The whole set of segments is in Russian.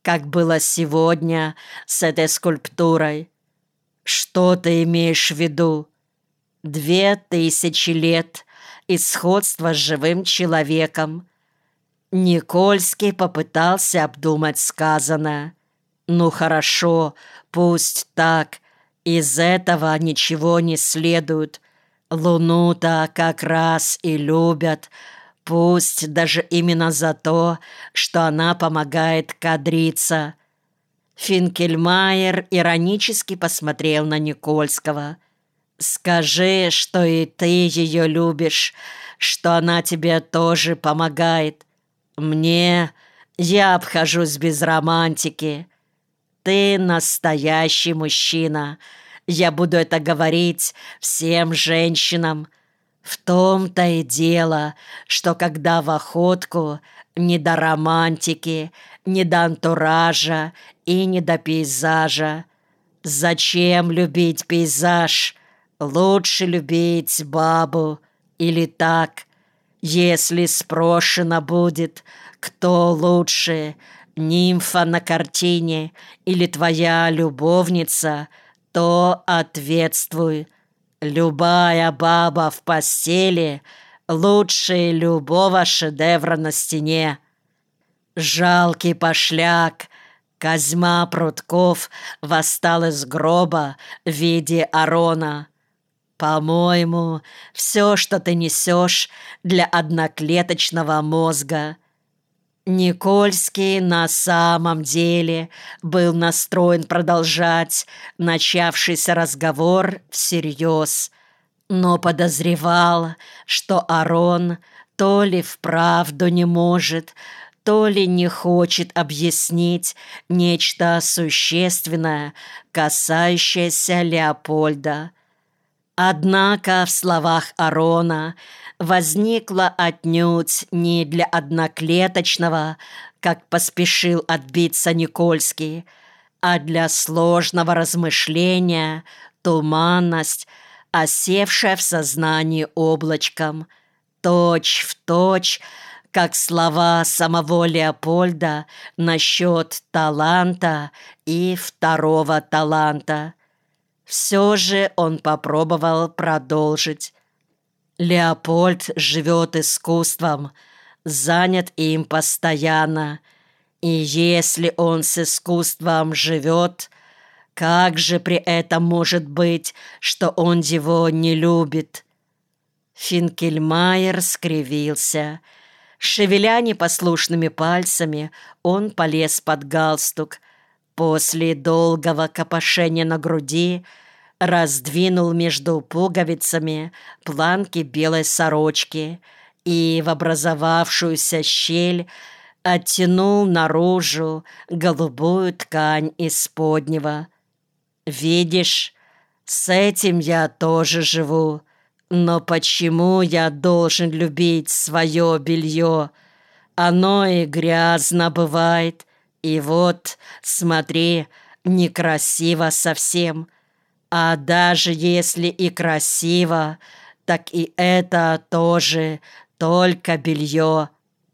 как было сегодня с этой скульптурой. Что ты имеешь в виду? 2000 лет и сходство с живым человеком. Никольский попытался обдумать сказанное. Ну хорошо, пусть так. Из этого ничего не следует. Луну-то как раз и любят. Пусть даже именно за то, что она помогает кадриться. Финкельмайер иронически посмотрел на Никольского. «Скажи, что и ты ее любишь, что она тебе тоже помогает. Мне... я обхожусь без романтики. Ты настоящий мужчина. Я буду это говорить всем женщинам. В том-то и дело, что когда в охотку, не до романтики, не до антуража и не до пейзажа. Зачем любить пейзаж? Лучше любить бабу. Или так. Если спрошено будет, кто лучше, нимфа на картине или твоя любовница, то ответствуй. Любая баба в постели лучше любого шедевра на стене. Жалкий пошляк Козьма Прутков восстал из гроба в виде Арона. По-моему, все, что ты несешь для одноклеточного мозга. Никольский на самом деле был настроен продолжать начавшийся разговор всерьез, но подозревал, что Арон то ли вправду не может, то ли не хочет объяснить нечто существенное, касающееся Леопольда. Однако в словах Арона возникло отнюдь не для одноклеточного, как поспешил отбиться Никольский, а для сложного размышления туманность, осевшая в сознании облачком, точь в точь, как слова самого Леопольда насчет таланта и второго таланта. Все же он попробовал продолжить. Леопольд живет искусством, занят им постоянно. И если он с искусством живет, как же при этом может быть, что он его не любит? Финкельмайер скривился. Шевеля непослушными пальцами, он полез под галстук. После долгого копошения на груди раздвинул между пуговицами планки белой сорочки и в образовавшуюся щель оттянул наружу голубую ткань исподнего. «Видишь, с этим я тоже живу. Но почему я должен любить свое белье? Оно и грязно бывает. И вот, смотри, некрасиво совсем. А даже если и красиво, так и это тоже только белье.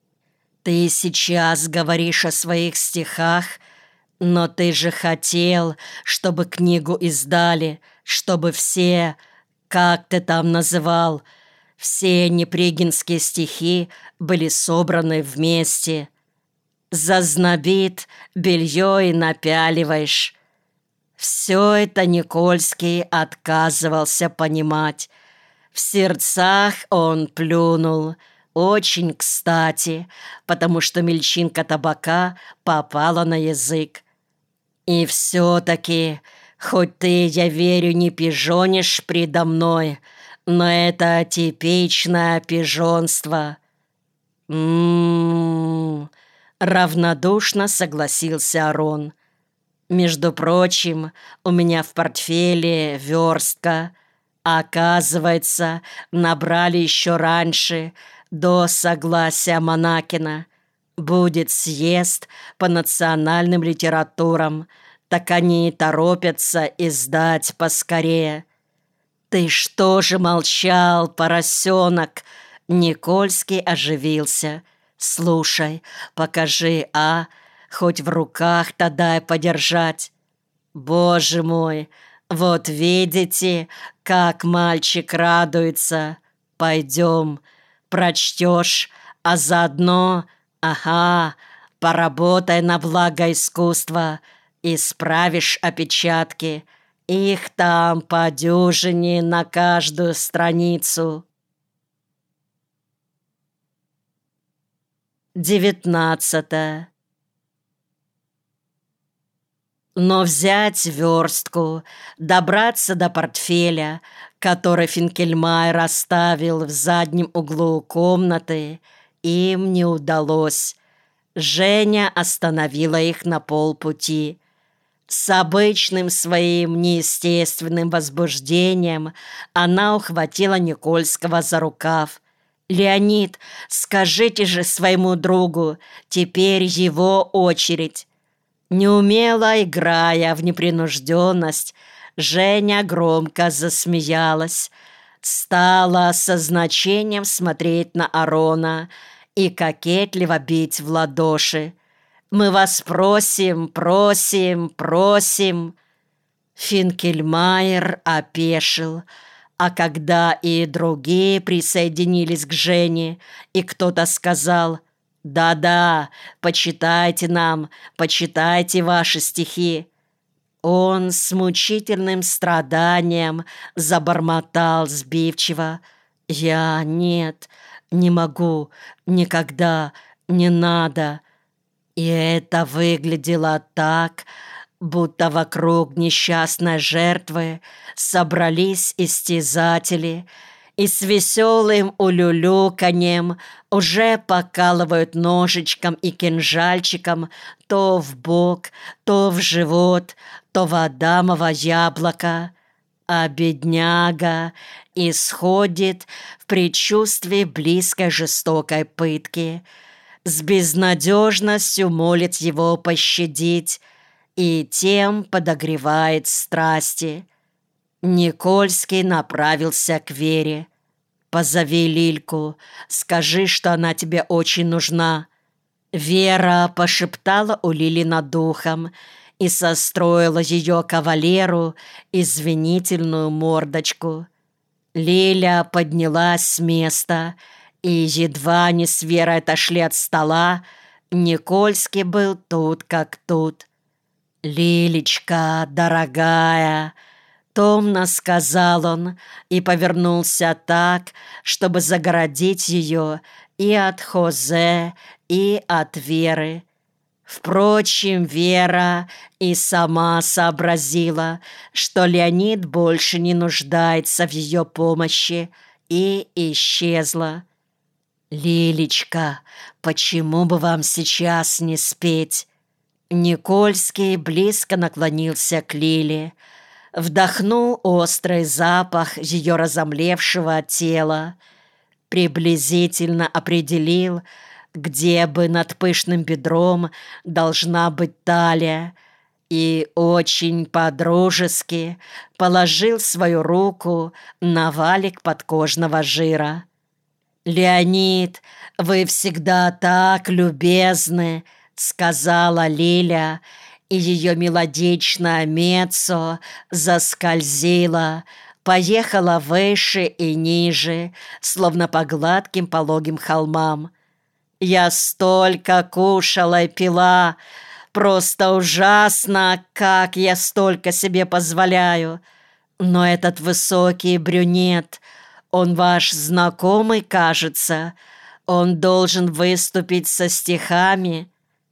Ты сейчас говоришь о своих стихах, но ты же хотел, чтобы книгу издали, чтобы все, как ты там называл, все непригинские стихи были собраны вместе. Зазнобит, белье и напяливаешь. Все это Никольский отказывался понимать. В сердцах он плюнул. Очень кстати, потому что мельчинка табака попала на язык. И все-таки, хоть ты, я верю, не пижонишь предо мной, но это типичное пижонство. Равнодушно согласился Арон. Между прочим, у меня в портфеле верстка. Оказывается, набрали еще раньше, до согласия Монакина. Будет съезд по национальным литературам, так они и торопятся издать поскорее. Ты что же молчал, поросенок? Никольский оживился. Слушай, покажи, хоть в руках-то дай подержать. Боже мой, вот видите, как мальчик радуется. Пойдем, прочтешь, а заодно, ага, поработай на благо искусства, исправишь опечатки. Их там по дюжине на каждую страницу. 19. Но взять верстку, добраться до портфеля, который Финкельмайер оставил в заднем углу комнаты, им не удалось. Женя остановила их на полпути. С обычным своим неестественным возбуждением она ухватила Никольского за рукав. «Леонид, скажите же своему другу, теперь его очередь». Неумело играя в непринужденность, Женя громко засмеялась, стала со значением смотреть на Арона и кокетливо бить в ладоши. «Мы вас просим, просим, просим!» Финкельмайер опешил, а когда и другие присоединились к Жене, и кто-то сказал: «Да-да, почитайте нам, почитайте ваши стихи», он с мучительным страданием забормотал сбивчиво: «Я нет, не могу, никогда, не надо». И это выглядело так, будто вокруг несчастной жертвы собрались истязатели и с веселым улюлюканьем уже покалывают ножичком и кинжальчиком то в бок, то в живот, то в адамово яблоко. А бедняга исходит в предчувствии близкой жестокой пытки, с безнадежностью молит его пощадить и тем подогревает страсти. Никольский направился к Вере. «Позови Лильку, скажи, что она тебе очень нужна». Вера пошептала у Лили над духом и состроила ее кавалеру извинительную мордочку. Лиля поднялась с места, и едва они с Верой отошли от стола, Никольский был тут как тут. «Лилечка, дорогая!» — томно сказал он и повернулся так, чтобы загородить ее и от Хозе, и от Веры. Впрочем, Вера и сама сообразила, что Леонид больше не нуждается в ее помощи, и исчезла. «Лилечка, почему бы вам сейчас не спеть?» Никольский близко наклонился к Лиле, вдохнул острый запах ее разомлевшего тела, приблизительно определил, где бы над пышным бедром должна быть талия, и очень по-дружески положил свою руку на валик подкожного жира. «Леонид, вы всегда так любезны», — сказала Лиля, и ее мелодичное меццо заскользило, поехала выше и ниже, словно по гладким пологим холмам. «Я столько кушала и пила, просто ужасно, как я столько себе позволяю. Но этот высокий брюнет, он ваш знакомый, кажется, он должен выступить со стихами.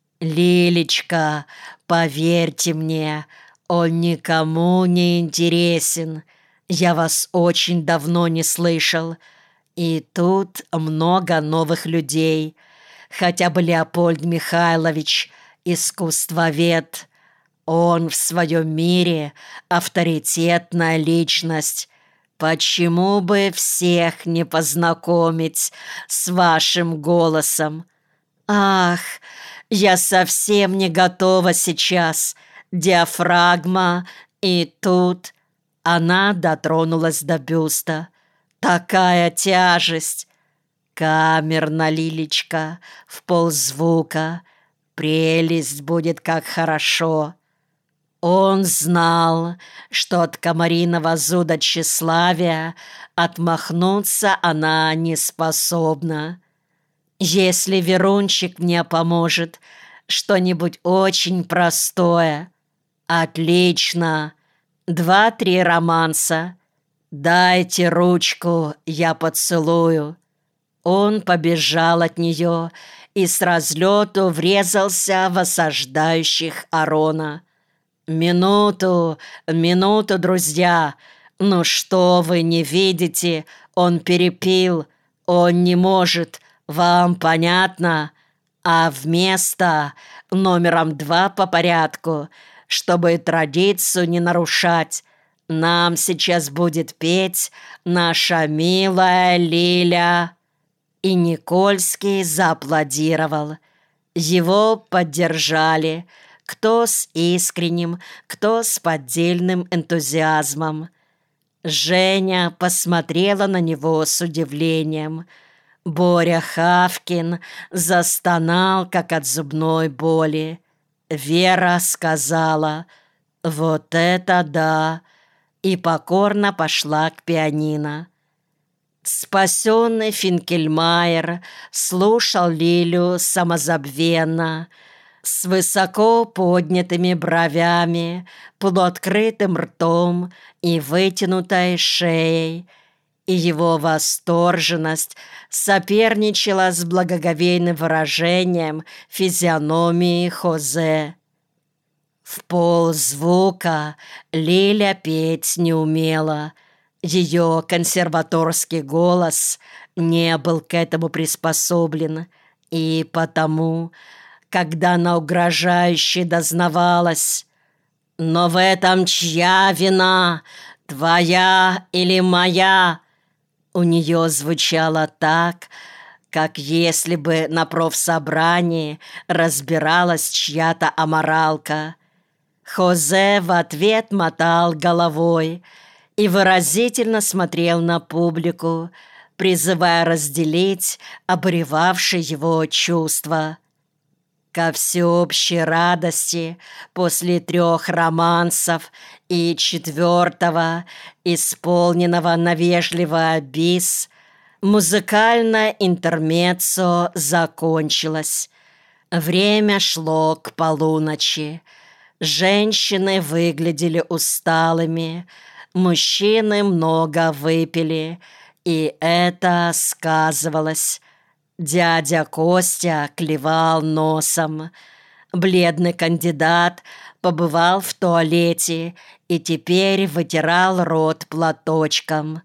Лилечка, поверьте мне, он никому не интересен. Я вас очень давно не слышал. И тут много новых людей. Хотя бы Леопольд Михайлович, искусствовед. Он в своем мире авторитетная личность. Почему бы всех не познакомить с вашим голосом? Ах, я совсем не готова сейчас. Диафрагма, и тут...» Она дотронулась до бюста. «Такая тяжесть!» «Камерно, Лилечка, в ползвука. Прелесть будет, как хорошо. Он знал, что от комариного зуда тщеславия отмахнуться она не способна. Если Верунчик мне поможет, что-нибудь очень простое. Отлично. 2-3 романса. Дайте ручку, я поцелую. Он побежал от нее и с разлету врезался в осаждающих Арона. «Минуту, минуту, друзья! Ну что вы не видите? Он перепил, он не может, вам понятно? А вместо номером 2 по порядку, чтобы традицию не нарушать, нам сейчас будет петь наша милая Лиля». И Никольский зааплодировал. Его поддержали, кто с искренним, кто с поддельным энтузиазмом. Женя посмотрела на него с удивлением. Боря Хавкин застонал, как от зубной боли. Вера сказала: «Вот это да!» и покорно пошла к пианино. Спасенный Финкельмайер слушал Лилю самозабвенно, с высоко поднятыми бровями, полуоткрытым ртом и вытянутой шеей, и его восторженность соперничала с благоговейным выражением физиономии Хозе. В ползвука Лиля петь не умела. Ее консерваторский голос не был к этому приспособлен, и потому, когда она угрожающе дознавалась: «Но в этом чья вина, твоя или моя?» у нее звучало так, как если бы на профсобрании разбиралась чья-то аморалка. Хозе в ответ мотал головой и выразительно смотрел на публику, призывая разделить обуревавшие его чувства. Ко всеобщей радости после 3 романсов и 4-го, исполненного на вежливо бис, музыкальное интермеццо закончилось. Время шло к полуночи. Женщины выглядели усталыми, мужчины много выпили, и это сказывалось. Дядя Костя клевал носом. Бледный кандидат побывал в туалете и теперь вытирал рот платочком.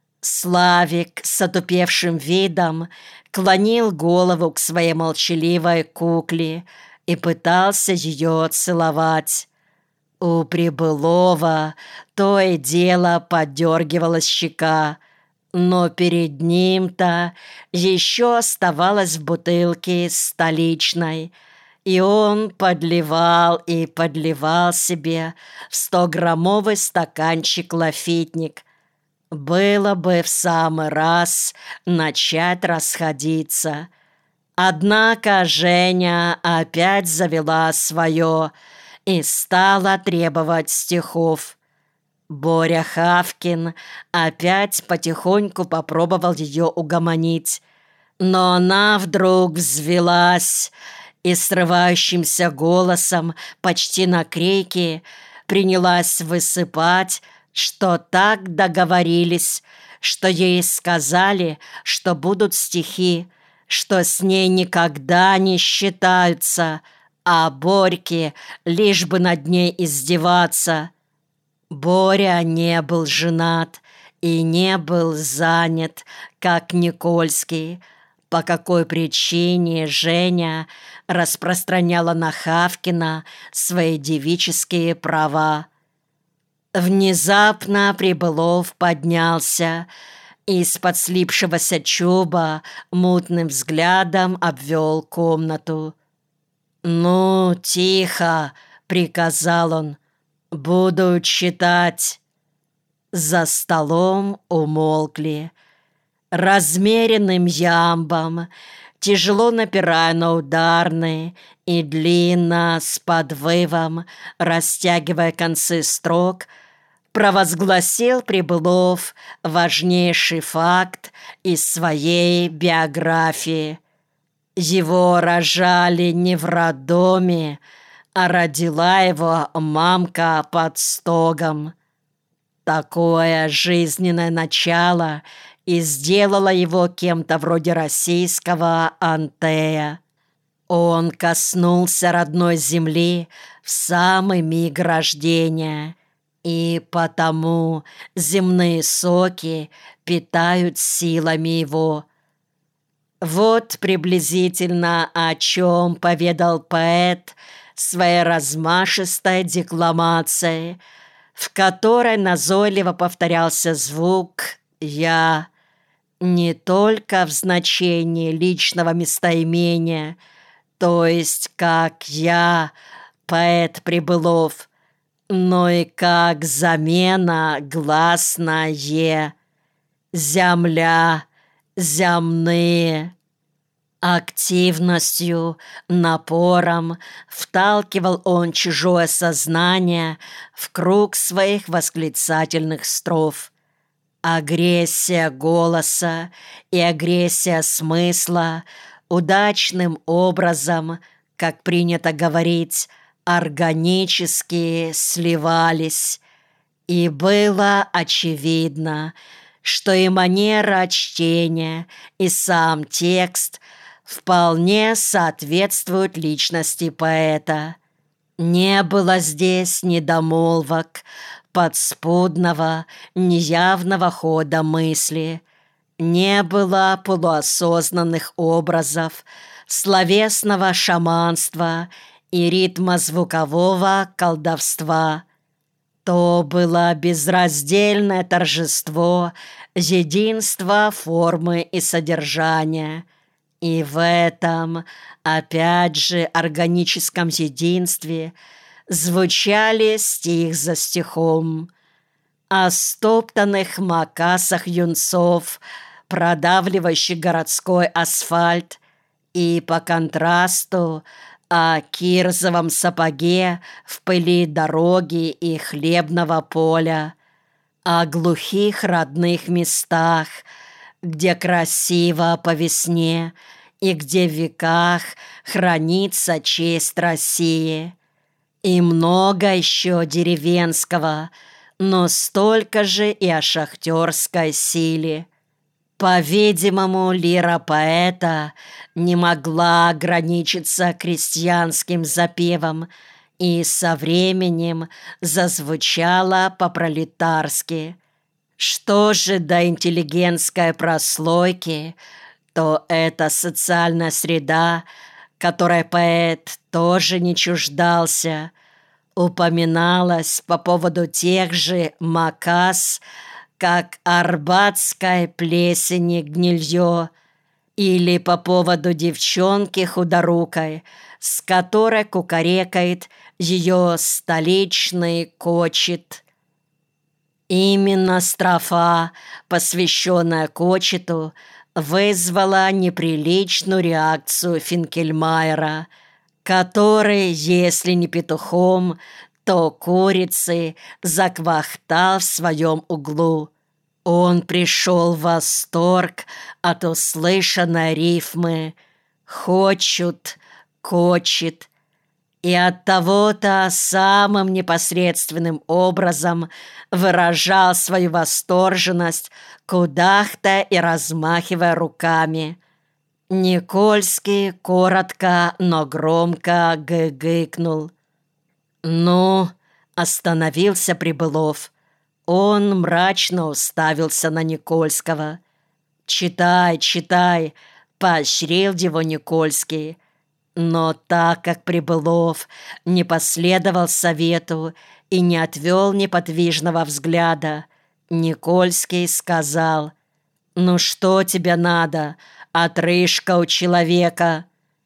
Славик с отупевшим видом клонил голову к своей молчаливой кукле и пытался ее целовать. У прибылого то и дело подергивалась щека, но перед ним-то еще оставалась в бутылке столичной, и он подливал и подливал себе в 100-граммовый стаканчик лафитник. Было бы в самый раз начать расходиться. Однако Женя опять завела свое и стала требовать стихов. Боря Хавкин опять потихоньку попробовал ее угомонить, но она вдруг взвелась и срывающимся голосом, почти на крики, принялась высыпать, что так договорились, что ей сказали, что будут стихи, что с ней никогда не считаются, а Борьке лишь бы над ней издеваться. Боря не был женат и не был занят, как Никольский, по какой причине Женя распространяла на Хавкина свои девические права. Внезапно Прибылов поднялся и из-под слипшегося чуба мутным взглядом обвел комнату. «Ну, тихо!» — приказал он. «Буду читать». За столом умолкли. Размеренным ямбом, тяжело напирая на ударные и длинно с подвывом, растягивая концы строк, провозгласил Прибылов важнейший факт из своей биографии. Его рожали не в роддоме, а родила его мамка под стогом. Такое жизненное начало и сделало его кем-то вроде российского Антея. Он коснулся родной земли в самый миг рождения, и потому земные соки питают силами его. Вот приблизительно о чем поведал поэт своей размашистой декламацией, в которой назойливо повторялся звук «я», не только в значении личного местоимения, то есть как «я», поэт Прибылов, но и как замена гласное «земля», «земные». Активностью, напором вталкивал он чужое сознание в круг своих восклицательных строф. Агрессия голоса и агрессия смысла удачным образом, как принято говорить, органически сливались, и было очевидно, что и манера чтения, и сам текст вполне соответствуют личности поэта. Не было здесь недомолвок, подспудного, неявного хода мысли, не было полуосознанных образов, словесного шаманства и ритма звукового колдовства. То было безраздельное торжество единства формы и содержания. И в этом, опять же, органическом единстве звучали стих за стихом. О стоптанных макасах юнцов, продавливающих городской асфальт, и по контрасту о кирзовом сапоге в пыли дороги и хлебного поля, о глухих родных местах, где красиво по весне и где в веках хранится честь России. И много еще деревенского, но столько же и о шахтерской силе. По-видимому, лира поэта не могла ограничиться крестьянским запевом и со временем зазвучала по-пролетарски. Что же до интеллигентской прослойки, то это социальная среда, которой поэт тоже не чуждался, упоминалась по поводу тех же макас, как арбатской плесени гнилье, или по поводу девчонки худорукой, с которой кукарекает ее столичный кочет. Именно строфа, посвященная кочету, вызвала неприличную реакцию Финкельмайера, который, если не петухом, то курицей заквахтал в своем углу. Он пришел в восторг от услышанной рифмы «хочут», «кочет», и от того-то самым непосредственным образом выражал свою восторженность, кудахтая и размахивая руками. Никольский коротко, но громко гыгыкнул. «Ну?» — остановился Прибылов. Он мрачно уставился на Никольского. «Читай, читай!» — поощрил его Никольский. Но так как Прибылов не последовал совету и не отвел неподвижного взгляда, Никольский сказал: «Ну что тебе надо, отрыжка у человека?»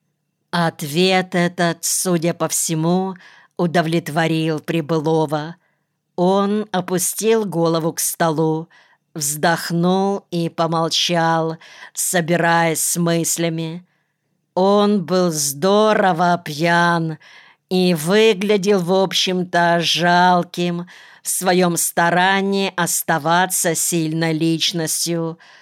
Ответ этот, судя по всему, удовлетворил Прибылова. Он опустил голову к столу, вздохнул и помолчал, собираясь с мыслями. Он был здорово пьян и выглядел, в общем-то, жалким в своем старании оставаться сильной личностью.